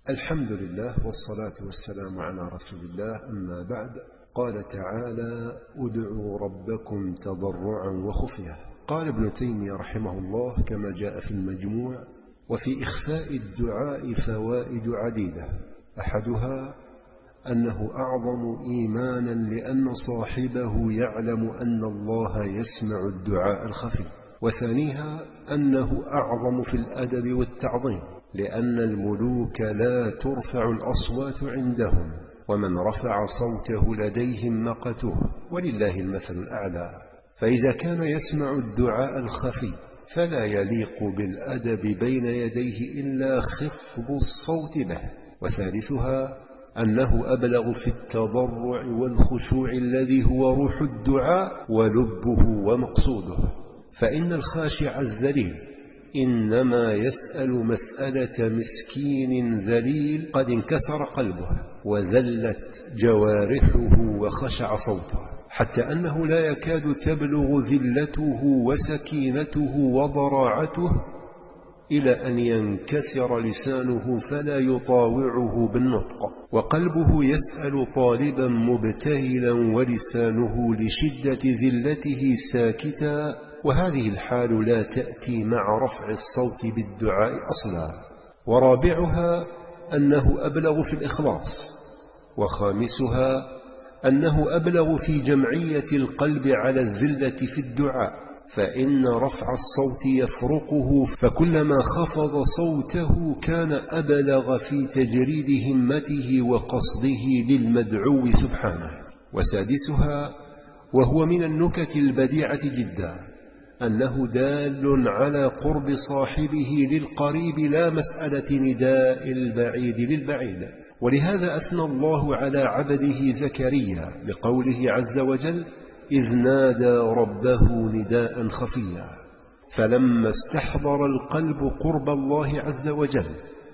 الحمد لله والصلاة والسلام على رسول الله، أما بعد. قال تعالى: ادعوا ربكم تضرعا وخفية. قال ابن تيمية رحمه الله كما جاء في المجموع: وفي إخفاء الدعاء فوائد عديدة، أحدها أنه أعظم إيمانا لأن صاحبه يعلم أن الله يسمع الدعاء الخفي، وثانيها أنه أعظم في الأدب والتعظيم، لأن الملوك لا ترفع الأصوات عندهم، ومن رفع صوته لديهم مقته، ولله المثل الأعلى. فإذا كان يسمع الدعاء الخفي فلا يليق بالأدب بين يديه إلا خفض الصوت به. وثالثها أنه أبلغ في التضرع والخشوع الذي هو روح الدعاء ولبه ومقصوده، فإن الخاشع الذليل إنما يسأل مسألة مسكين ذليل قد انكسر قلبه وذلت جوارحه وخشع صوته، حتى أنه لا يكاد تبلغ ذلته وسكينته وضراعته إلى أن ينكسر لسانه فلا يطاوعه بالنطق، وقلبه يسأل طالبا مبتهلا ولسانه لشدة ذلته ساكتا، وهذه الحال لا تأتي مع رفع الصوت بالدعاء أصلا. ورابعها أنه أبلغ في الإخلاص، وخامسها أنه أبلغ في جمعية القلب على الذلة في الدعاء، فإن رفع الصوت يفرقه، فكلما خفض صوته كان أبلغ في تجريد همته وقصده للمدعو سبحانه. وسادسها وهو من النكت البديعة جدا أنه دال على قرب صاحبه للقريب، لا مسألة نداء البعيد للبعيد. ولهذا أثنى الله على عبده زكريا لقوله عز وجل: إذ نادى ربه نداء خفيا. فلما استحضر القلب قرب الله عز وجل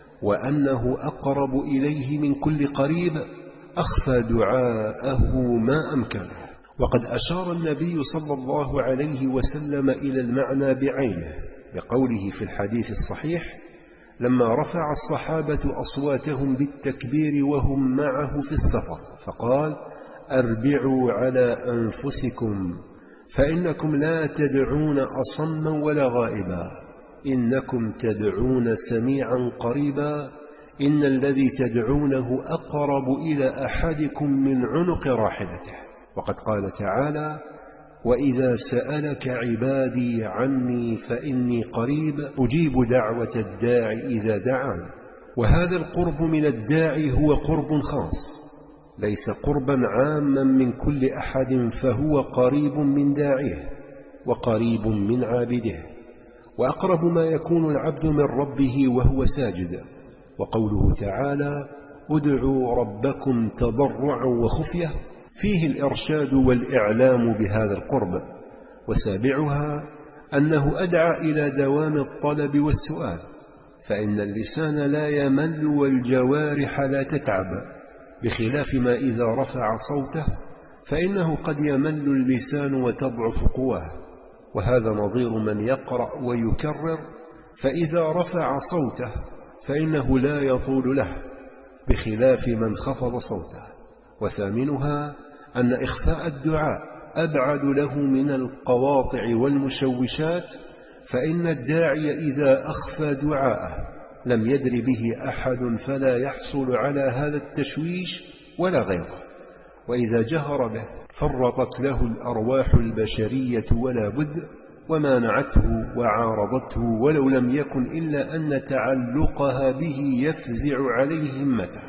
وأنه أقرب إليه من كل قريب أخفى دعاءه ما أمكنه. وقد أشار النبي صلى الله عليه وسلم إلى المعنى بعينه بقوله في الحديث الصحيح لما رفع الصحابة أصواتهم بالتكبير وهم معه في السفر، فقال: أربعوا على أنفسكم فإنكم لا تدعون أصما ولا غائبا، إنكم تدعون سميعا قريبا، إن الذي تدعونه أقرب إلى أحدكم من عنق راحلته. وقد قال تعالى: وإذا سألك عبادي عني فإني قريب أجيب دعوة الداعي إذا دعان. وهذا القرب من الداعي هو قرب خاص، ليس قربا عاما من كل أحد، فهو قريب من داعيه وقريب من عابده، وأقرب ما يكون العبد من ربه وهو ساجد. وقوله تعالى: ادعوا ربكم تضرعا وخفية فيه الإرشاد والإعلام بهذا القرب. وسابعها أنه أدعى إلى دوام الطلب والسؤال، فإن اللسان لا يمل والجوارح لا تتعب، بخلاف ما إذا رفع صوته فإنه قد يمل اللسان وتضعف قواه، وهذا نظير من يقرأ ويكرر، فإذا رفع صوته فإنه لا يطول له، بخلاف من خفض صوته. وثامنها أن إخفاء الدعاء أبعد له من القواطع والمشوشات، فإن الداعي إذا أخفى دعاءه لم يدر به أحد فلا يحصل على هذا التشويش ولا غيره، وإذا جهر به فرطت له الأرواح البشرية ولا بد، ومانعته وعارضته، ولو لم يكن إلا أن تعلقها به يفزع عليه همته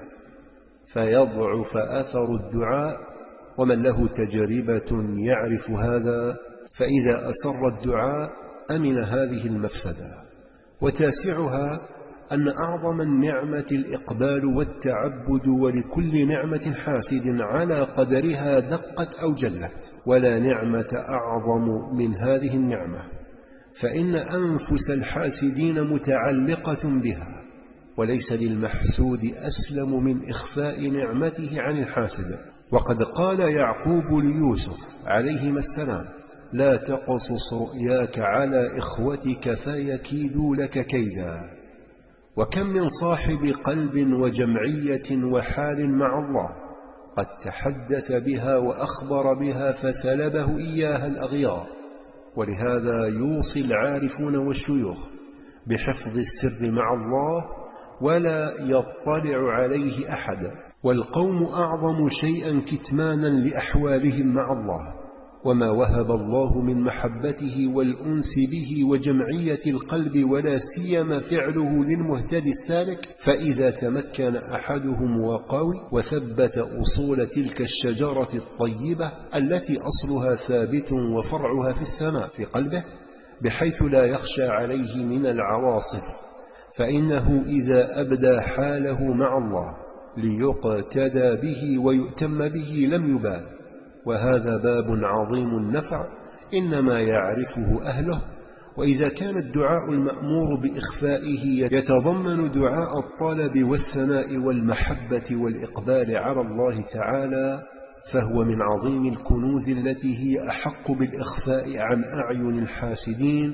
فيضعف أثر الدعاء. ومن له تجربة يعرف هذا، فإذا أسر الدعاء أمن هذه المفسدة. وتاسعها أن أعظم النعمة الإقبال والتعبد، ولكل نعمة حاسد على قدرها دقت أو جلت، ولا نعمة أعظم من هذه النعمة، فإن أنفس الحاسدين متعلقة بها، وليس للمحسود أسلم من إخفاء نعمته عن الحاسد. وقد قال يعقوب ليوسف عليهما السلام: لا تقصص رؤياك على إخوتك فيكيدوا لك كيدا. وكم من صاحب قلب وجمعية وحال مع الله قد تحدث بها وأخبر بها فسلبه إياها الأغيار. ولهذا يوصي العارفون والشيوخ بحفظ السر مع الله ولا يطلع عليه أحد، والقوم أعظم شيئا كتمانا لأحوالهم مع الله، وما وهب الله من محبته والأنس به وجمعية القلب ولا سيما فعله للمهتدي السالك، فإذا تمكن أحدهم وقوي وثبت أصول تلك الشجرة الطيبة التي أصلها ثابت وفرعها في السماء في قلبه بحيث لا يخشى عليه من العواصف، فإنه إذا أبدى حاله مع الله ليقتدى به ويؤتم به لم يبال. وهذا باب عظيم النفع إنما يعرفه أهله. وإذا كان الدعاء المأمور بإخفائه يتضمن دعاء الطلب والثناء والمحبة والإقبال على الله تعالى، فهو من عظيم الكنوز التي هي أحق بالإخفاء عن أعين الحاسدين.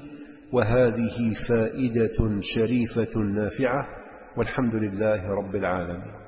وهذه فائدة شريفة نافعة، والحمد لله رب العالمين.